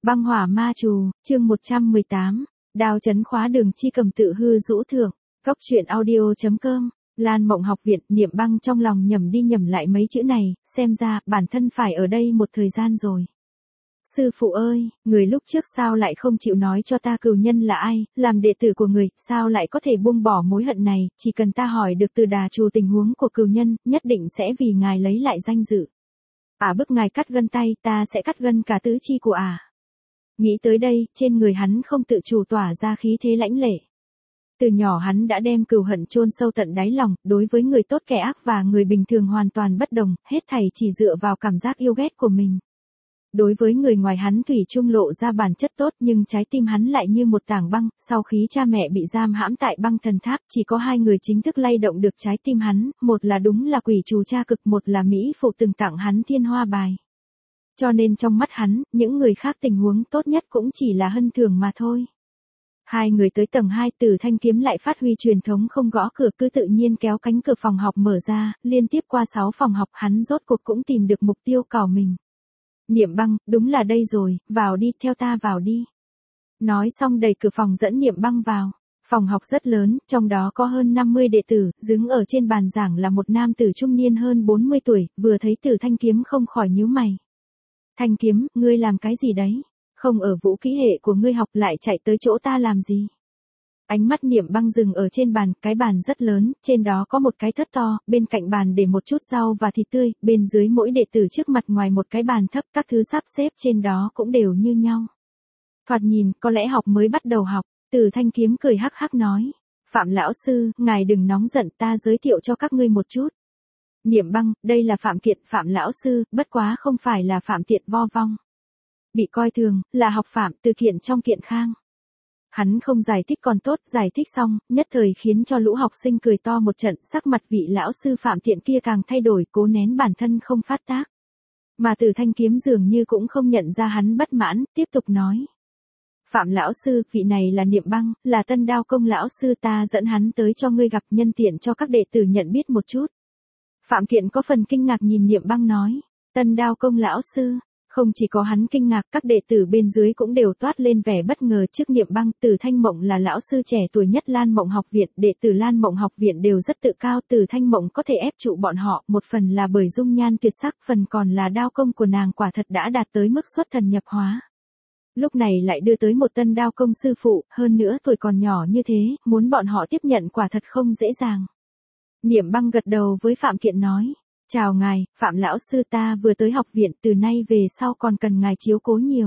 Băng hỏa ma trù, chương 118, đao chấn khóa đường chi cầm tự hư rũ thượng, góc truyện audio.com, Lan Mộng học viện. Niệm Băng trong lòng nhẩm đi nhẩm lại mấy chữ này, xem ra bản thân phải ở đây một thời gian rồi. Sư phụ ơi, người lúc trước sao lại không chịu nói cho ta cừu nhân là ai, làm đệ tử của người, sao lại có thể buông bỏ mối hận này, chỉ cần ta hỏi được từ Đà Trù tình huống của cừu nhân, nhất định sẽ vì ngài lấy lại danh dự. Bức ngài cắt gân tay, ta sẽ cắt gân cả tứ chi của Nghĩ tới đây, trên người hắn không tự chủ tỏa ra khí thế lãnh lệ. Từ nhỏ hắn đã đem cừu hận chôn sâu tận đáy lòng, đối với người tốt kẻ ác và người bình thường hoàn toàn bất đồng, hết thảy chỉ dựa vào cảm giác yêu ghét của mình. Đối với người ngoài hắn thủy chung lộ ra bản chất tốt, nhưng trái tim hắn lại như một tảng băng, sau khi cha mẹ bị giam hãm tại băng thần tháp, chỉ có hai người chính thức lay động được trái tim hắn, một là đúng là quỷ trù cha cực, một là Mỹ phụ từng tặng hắn thiên hoa bài. Cho nên trong mắt hắn, những người khác tình huống tốt nhất cũng chỉ là hân thường mà thôi. Hai người tới tầng 2, Tử Thanh Kiếm lại phát huy truyền thống không gõ cửa, cứ tự nhiên kéo cánh cửa phòng học mở ra, liên tiếp qua 6 phòng học, hắn rốt cuộc cũng tìm được mục tiêu cào mình. Niệm Băng, đúng là đây rồi, vào đi, theo ta vào đi. Nói xong đẩy cửa phòng dẫn Niệm Băng vào. Phòng học rất lớn, trong đó có hơn 50 đệ tử, đứng ở trên bàn giảng là một nam tử trung niên hơn 40 tuổi, vừa thấy Tử Thanh Kiếm không khỏi nhíu mày. Thanh Kiếm, ngươi làm cái gì đấy? Không ở vũ kỹ hệ của ngươi học lại chạy tới chỗ ta làm gì? Ánh mắt Niệm Băng dừng ở trên bàn, cái bàn rất lớn, trên đó có một cái thớt to, bên cạnh bàn để một chút rau và thịt tươi, bên dưới mỗi đệ tử trước mặt ngoài một cái bàn thấp, các thứ sắp xếp trên đó cũng đều như nhau. Thoạt nhìn, có lẽ học mới bắt đầu học, Tử Thanh Kiếm cười hắc hắc nói. Phạm lão sư, ngài đừng nóng giận, ta giới thiệu cho các ngươi một chút. Niệm Băng, đây là Phạm Kiện, Phạm lão sư, bất quá không phải là Phạm Tiện vo vong. Bị coi thường, là học Phạm từ Kiện trong Kiện Khang. Hắn không giải thích còn tốt, giải thích xong, nhất thời khiến cho lũ học sinh cười to một trận, sắc mặt vị lão sư Phạm Tiện kia càng thay đổi, cố nén bản thân không phát tác. Mà Tử Thanh Kiếm dường như cũng không nhận ra hắn bất mãn, tiếp tục nói. Phạm lão sư, vị này là Niệm Băng, là Tân Đao Công lão sư, ta dẫn hắn tới cho ngươi gặp, nhân tiện cho các đệ tử nhận biết một chút. Phạm Kiện có phần kinh ngạc nhìn Niệm Băng nói, Tân Đao Công lão sư. Không chỉ có hắn kinh ngạc, các đệ tử bên dưới cũng đều toát lên vẻ bất ngờ trước Niệm Băng. Tử Thanh Mộng là lão sư trẻ tuổi nhất Lan Mộng học viện, đệ tử Lan Mộng học viện đều rất tự cao, Tử Thanh Mộng có thể ép trụ bọn họ, một phần là bởi dung nhan tuyệt sắc, phần còn là đao công của nàng quả thật đã đạt tới mức xuất thần nhập hóa. Lúc này lại đưa tới một tân đao công sư phụ, hơn nữa tuổi còn nhỏ như thế, muốn bọn họ tiếp nhận quả thật không dễ dàng. Niệm Băng gật đầu với Phạm Kiện nói. Chào ngài, Phạm lão sư, ta vừa tới học viện, từ nay về sau còn cần ngài chiếu cố nhiều.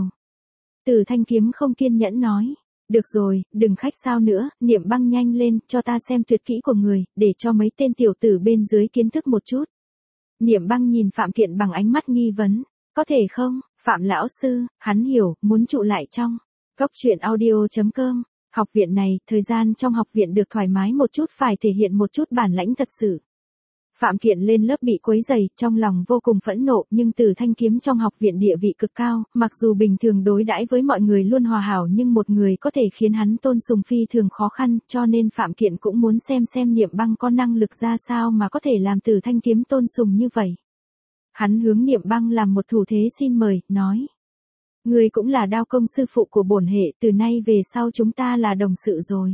Tử Thanh Kiếm không kiên nhẫn nói. Được rồi, đừng khách sáo nữa, Niệm Băng nhanh lên, cho ta xem tuyệt kỹ của người, để cho mấy tên tiểu tử bên dưới kiến thức một chút. Niệm Băng nhìn Phạm Kiện bằng ánh mắt nghi vấn. Có thể không, Phạm lão sư, hắn hiểu, muốn trụ lại trong. Góc truyện audio.com, học viện này, thời gian trong học viện được thoải mái một chút, phải thể hiện một chút bản lãnh thật sự. Phạm Kiện lên lớp bị quấy rầy, trong lòng vô cùng phẫn nộ, nhưng Tử Thanh Kiếm trong học viện địa vị cực cao, mặc dù bình thường đối đãi với mọi người luôn hòa hảo, nhưng một người có thể khiến hắn tôn sùng phi thường khó khăn, cho nên Phạm Kiện cũng muốn xem Niệm Băng có năng lực ra sao mà có thể làm Tử Thanh Kiếm tôn sùng như vậy. Hắn hướng Niệm Băng làm một thủ thế xin mời, nói. Ngươi cũng là đao công sư phụ của bổn hệ, từ nay về sau chúng ta là đồng sự rồi.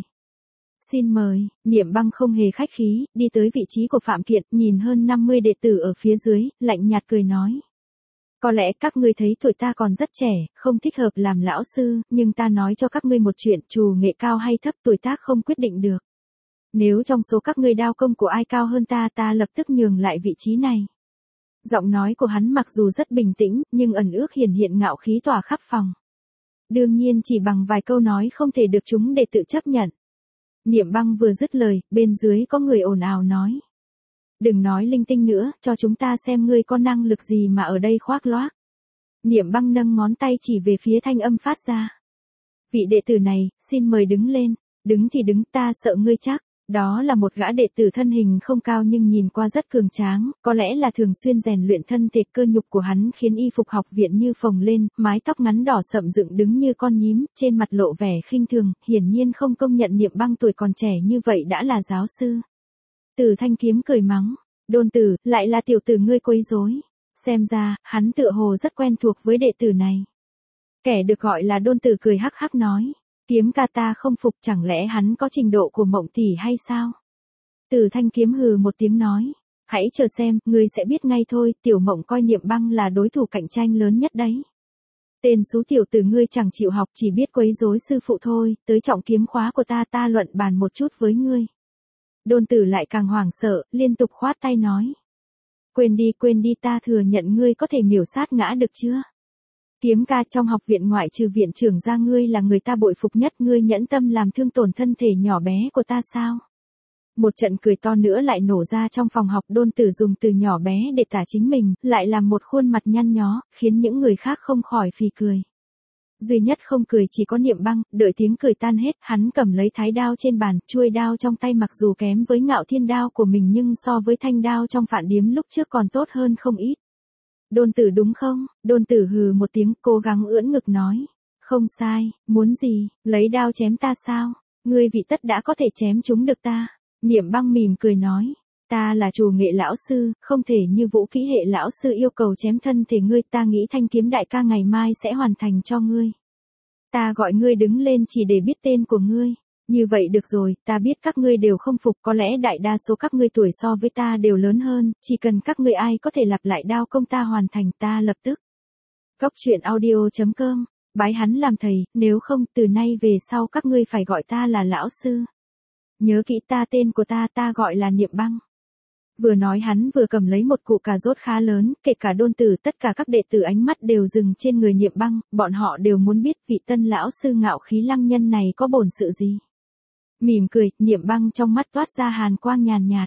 Xin mời, Niệm Băng không hề khách khí, đi tới vị trí của Phạm Kiện, nhìn hơn 50 đệ tử ở phía dưới, lạnh nhạt cười nói. Có lẽ các ngươi thấy tuổi ta còn rất trẻ, không thích hợp làm lão sư, nhưng ta nói cho các ngươi một chuyện, trù nghệ cao hay thấp tuổi tác không quyết định được. Nếu trong số các ngươi đao công của ai cao hơn ta, ta lập tức nhường lại vị trí này. Giọng nói của hắn mặc dù rất bình tĩnh, nhưng ẩn ước hiển hiện ngạo khí tỏa khắp phòng. Đương nhiên chỉ bằng vài câu nói không thể được chúng đệ tử chấp nhận. Niệm Băng vừa dứt lời, bên dưới có người ồn ào nói. Đừng nói linh tinh nữa, cho chúng ta xem ngươi có năng lực gì mà ở đây khoác loác. Niệm Băng nâng ngón tay chỉ về phía thanh âm phát ra. Vị đệ tử này, xin mời đứng lên, đứng thì đứng, ta sợ ngươi chắc. Đó là một gã đệ tử thân hình không cao nhưng nhìn qua rất cường tráng, có lẽ là thường xuyên rèn luyện thân thể, cơ nhục của hắn khiến y phục học viện như phồng lên, mái tóc ngắn đỏ sậm dựng đứng như con nhím, trên mặt lộ vẻ khinh thường, hiển nhiên không công nhận Niệm Băng tuổi còn trẻ như vậy đã là giáo sư. Tử Thanh Kiếm cười mắng, đôn tử, lại là tiểu tử ngươi quấy rối. Xem ra, hắn tựa hồ rất quen thuộc với đệ tử này. Kẻ được gọi là Đôn Tử cười hắc hắc nói. Kiếm ca ta không phục, chẳng lẽ hắn có trình độ của Mộng tỷ hay sao? Từ Thanh Kiếm hừ một tiếng nói. Hãy chờ xem, ngươi sẽ biết ngay thôi, Tiểu Mộng coi Niệm Băng là đối thủ cạnh tranh lớn nhất đấy. Tên xú tiểu tử ngươi chẳng chịu học, chỉ biết quấy rối sư phụ thôi, tới trọng kiếm khóa của ta luận bàn một chút với ngươi. Đôn Tử lại càng hoảng sợ, liên tục khoát tay nói. Quên đi, ta thừa nhận ngươi có thể miểu sát ngã được chưa? Kiếm ca, trong học viện ngoại trừ viện trưởng ra ngươi là người ta bội phục nhất, ngươi nhẫn tâm làm thương tổn thân thể nhỏ bé của ta sao? Một trận cười to nữa lại nổ ra trong phòng học. Đôn Tử dùng từ nhỏ bé để tả chính mình, lại làm một khuôn mặt nhăn nhó, khiến những người khác không khỏi phì cười. Duy nhất không cười chỉ có Niệm Băng. Đợi tiếng cười tan hết, hắn cầm lấy thái đao trên bàn, chuôi đao trong tay mặc dù kém với Ngạo Thiên đao của mình nhưng so với thanh đao trong Phạn Điếm lúc trước còn tốt hơn không ít. Đôn Tử đúng không? Đôn Tử hừ một tiếng, cố gắng ưỡn ngực nói. Không sai, muốn gì, lấy đao chém ta sao? Ngươi vị tất đã có thể chém chúng được ta. Niệm Băng mỉm cười nói. Ta là Trù nghệ lão sư, không thể như Vũ kỹ hệ lão sư yêu cầu chém thân thể ngươi, ta nghĩ Thanh Kiếm đại ca ngày mai sẽ hoàn thành cho ngươi. Ta gọi ngươi đứng lên chỉ để biết tên của ngươi. Như vậy được rồi, ta biết các ngươi đều không phục, có lẽ đại đa số các ngươi tuổi so với ta đều lớn hơn, chỉ cần các ngươi ai có thể lặp lại đao công ta hoàn thành, ta lập tức. Góc truyện audio.com, bái hắn làm thầy, nếu không từ nay về sau các ngươi phải gọi ta là lão sư. Nhớ kỹ tên của ta gọi là Niệm Băng. Vừa nói hắn vừa cầm lấy một cụ cà rốt khá lớn, kể cả Đôn Tử, tất cả các đệ tử ánh mắt đều dừng trên người Niệm Băng, bọn họ đều muốn biết vị tân lão sư ngạo khí lăng nhân này có bổn sự gì. Mỉm cười, Niệm Băng trong mắt toát ra hàn quang nhàn nhạt.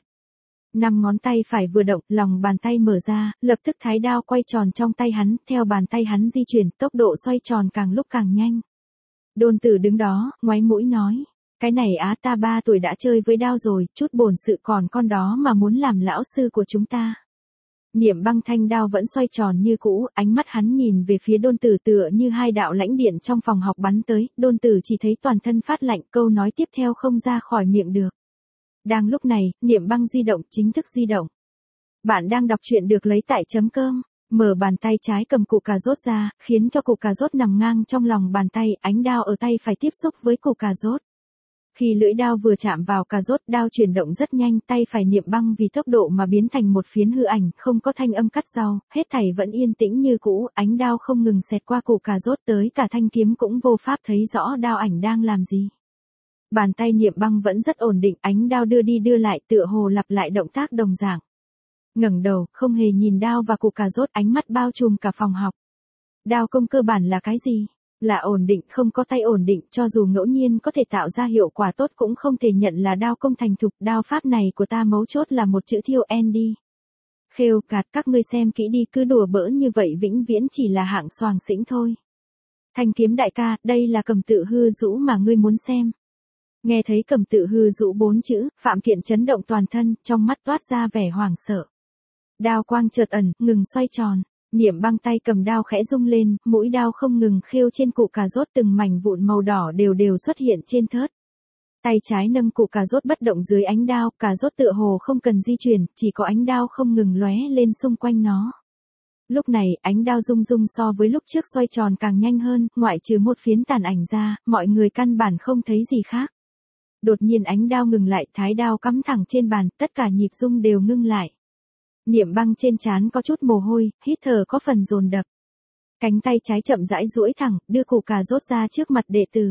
5 ngón tay phải vừa động, lòng bàn tay mở ra, lập tức thái đao quay tròn trong tay hắn, theo bàn tay hắn di chuyển, tốc độ xoay tròn càng lúc càng nhanh. Đôn Tử đứng đó, ngoáy mũi nói. Cái này ta 3 tuổi đã chơi với đao rồi, chút bổn sự còn con đó mà muốn làm lão sư của chúng ta. Niệm Băng thanh đao vẫn xoay tròn như cũ, ánh mắt hắn nhìn về phía Đôn Tử tựa như hai đạo lãnh điện trong phòng học bắn tới, Đôn Tử chỉ thấy toàn thân phát lạnh, câu nói tiếp theo không ra khỏi miệng được. Đang lúc này, Niệm Băng di động, chính thức di động. Bạn đang đọc truyện được lấy tại .com, mở bàn tay trái cầm cụ cà rốt ra, khiến cho cụ cà rốt nằm ngang trong lòng bàn tay, ánh đao ở tay phải tiếp xúc với cụ cà rốt. Khi lưỡi đao vừa chạm vào cà rốt, đao chuyển động rất nhanh, tay phải Niệm Băng vì tốc độ mà biến thành một phiến hư ảnh, không có thanh âm cắt rau, hết thảy vẫn yên tĩnh như cũ, ánh đao không ngừng xẹt qua cụ cà rốt, tới cả thanh kiếm cũng vô pháp thấy rõ đao ảnh đang làm gì. Bàn tay Niệm Băng vẫn rất ổn định, ánh đao đưa đi đưa lại, tựa hồ lặp lại động tác đồng dạng. Ngẩng đầu, không hề nhìn đao và cụ cà rốt, ánh mắt bao trùm cả phòng học. Đao công cơ bản là cái gì? Là ổn định, không có tay ổn định, cho dù ngẫu nhiên có thể tạo ra hiệu quả tốt cũng không thể nhận là đao công thành thục. Đao pháp này của ta mấu chốt là một chữ thiêu N đi. Khêu cạt, các ngươi xem kỹ đi, cứ đùa bỡn như vậy vĩnh viễn chỉ là hạng xoàng xĩnh thôi. Thanh Kiếm đại ca, đây là Cầm Tự Hư Dũ mà ngươi muốn xem. Nghe thấy Cầm Tự Hư Dũ 4 chữ, Phạm Kiện chấn động toàn thân, trong mắt toát ra vẻ hoảng sợ. Đao quang chợt ẩn, ngừng xoay tròn. Niệm Băng tay cầm đao khẽ rung lên, mũi đao không ngừng khêu trên cụ cà rốt, từng mảnh vụn màu đỏ đều xuất hiện trên thớt. Tay trái nâng cụ cà rốt bất động dưới ánh đao, cà rốt tựa hồ không cần di chuyển, chỉ có ánh đao không ngừng lóe lên xung quanh nó. Lúc này, ánh đao rung so với lúc trước xoay tròn càng nhanh hơn, ngoại trừ một phiến tàn ảnh ra, mọi người căn bản không thấy gì khác. Đột nhiên ánh đao ngừng lại, thái đao cắm thẳng trên bàn, tất cả nhịp rung đều ngưng lại. Niệm Băng trên trán có chút mồ hôi, hít thở có phần dồn dập. Cánh tay trái chậm rãi duỗi thẳng, đưa cụ cà rốt ra trước mặt đệ tử.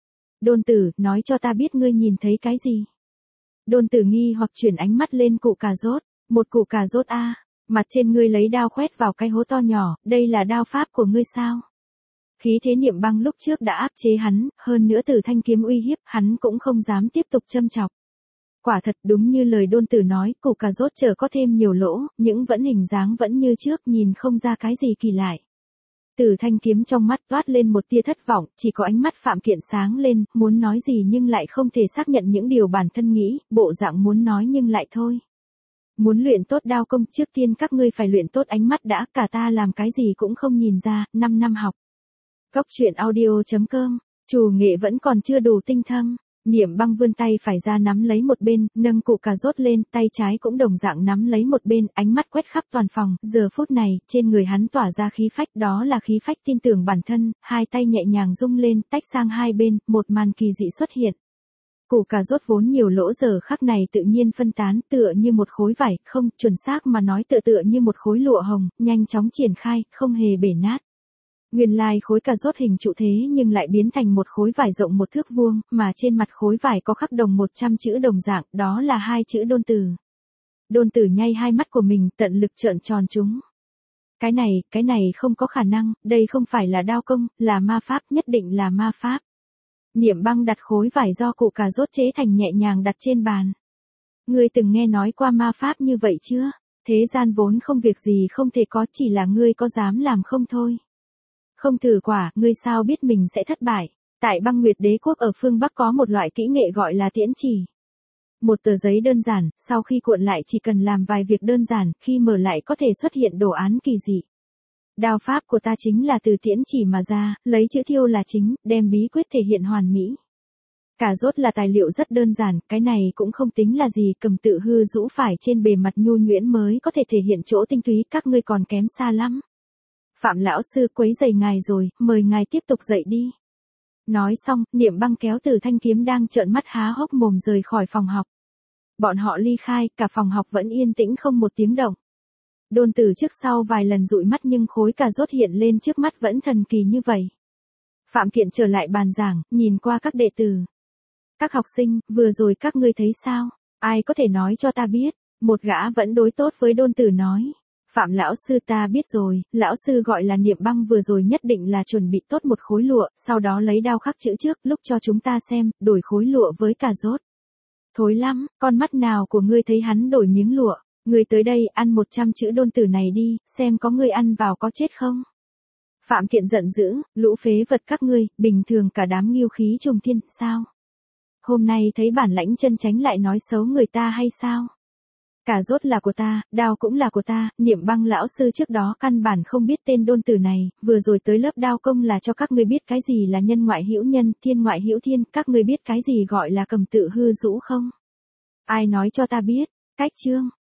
Đôn Tử, nói cho ta biết ngươi nhìn thấy cái gì? Đôn Tử nghi hoặc chuyển ánh mắt lên cụ cà rốt. Một cụ cà rốt a, mặt trên ngươi lấy đao khoét vào cái hố to nhỏ, đây là đao pháp của ngươi sao? Khí thế Niệm Băng lúc trước đã áp chế hắn, hơn nữa từ thanh kiếm uy hiếp, hắn cũng không dám tiếp tục châm chọc. Quả thật đúng như lời Đôn Tử nói, cụ cà rốt chờ có thêm nhiều lỗ, nhưng vẫn hình dáng vẫn như trước, nhìn không ra cái gì kỳ lạ. Từ thanh kiếm trong mắt toát lên một tia thất vọng, chỉ có ánh mắt Phạm Kiện sáng lên, muốn nói gì nhưng lại không thể xác nhận những điều bản thân nghĩ, bộ dạng muốn nói nhưng lại thôi. Muốn luyện tốt đao công, trước tiên các ngươi phải luyện tốt ánh mắt đã, cả ta làm cái gì cũng không nhìn ra, 5 năm học. Góc truyện audio.com, Trù nghệ vẫn còn chưa đủ tinh thâm. Niệm Băng vươn tay phải ra nắm lấy một bên, nâng củ cà rốt lên, tay trái cũng đồng dạng nắm lấy một bên, ánh mắt quét khắp toàn phòng, giờ phút này, trên người hắn tỏa ra khí phách, đó là khí phách tin tưởng bản thân, hai tay nhẹ nhàng rung lên, tách sang hai bên, một màn kỳ dị xuất hiện. Củ cà rốt vốn nhiều lỗ giờ khắc này tự nhiên phân tán, tựa như một khối vải, không, chuẩn xác mà nói tựa như một khối lụa hồng, nhanh chóng triển khai, không hề bể nát. Nguyên lai khối cà rốt hình trụ thế nhưng lại biến thành một khối vải rộng 1 thước vuông, mà trên mặt khối vải có khắc đồng 100 chữ đồng dạng, đó là 2 chữ đôn tử. Đôn tử nhay hai mắt của mình, tận lực trợn tròn chúng. Cái này không có khả năng, đây không phải là đao công, là ma pháp, nhất định là ma pháp. Niệm Băng đặt khối vải do củ cà rốt chế thành nhẹ nhàng đặt trên bàn. Ngươi từng nghe nói qua ma pháp như vậy chưa? Thế gian vốn không việc gì không thể có, chỉ là ngươi có dám làm không thôi. Không thử quả, ngươi sao biết mình sẽ thất bại. Tại Băng Nguyệt Đế quốc ở phương Bắc có một loại kỹ nghệ gọi là tiễn chỉ. Một tờ giấy đơn giản, sau khi cuộn lại chỉ cần làm vài việc đơn giản, khi mở lại có thể xuất hiện đồ án kỳ dị. Đao pháp của ta chính là từ tiễn chỉ mà ra, lấy chữ thiêu là chính, đem bí quyết thể hiện hoàn mỹ. Cà rốt là tài liệu rất đơn giản, cái này cũng không tính là gì, cầm tự hư rũ phải trên bề mặt nhu nhuyễn mới có thể thể hiện chỗ tinh túy, các ngươi còn kém xa lắm. Phạm lão sư quấy rầy ngài rồi, mời ngài tiếp tục dạy đi. Nói xong, Niệm Băng kéo Từ thanh kiếm đang trợn mắt há hốc mồm rời khỏi phòng học. Bọn họ ly khai, cả phòng học vẫn yên tĩnh không một tiếng động. Đôn tử trước sau vài lần dụi mắt nhưng khối cà rốt hiện lên trước mắt vẫn thần kỳ như vậy. Phạm Kiện trở lại bàn giảng, nhìn qua các đệ tử. Các học sinh, vừa rồi các ngươi thấy sao? Ai có thể nói cho ta biết? Một gã vẫn đối tốt với Đôn tử nói. Phạm lão sư ta biết rồi, lão sư gọi là Niệm Băng vừa rồi nhất định là chuẩn bị tốt một khối lụa, sau đó lấy đao khắc chữ trước, lúc cho chúng ta xem, đổi khối lụa với cà rốt. Thối lắm, con mắt nào của ngươi thấy hắn đổi miếng lụa? Ngươi tới đây ăn 100 chữ Đôn tử này đi, xem có ngươi ăn vào có chết không? Phạm Kiện giận dữ, lũ phế vật các ngươi, bình thường cả đám nghiêu khí trùng thiên, sao? Hôm nay thấy bản lãnh chân chánh lại nói xấu người ta hay sao? Cà rốt là của ta, đao cũng là của ta, Niệm Băng lão sư trước đó căn bản không biết tên Đôn tử này, vừa rồi tới lớp đao công là cho các ngươi biết cái gì là nhân ngoại hữu nhân, thiên ngoại hữu thiên, các ngươi biết cái gì gọi là cầm tự hư rũ không? Ai nói cho ta biết? Cách chương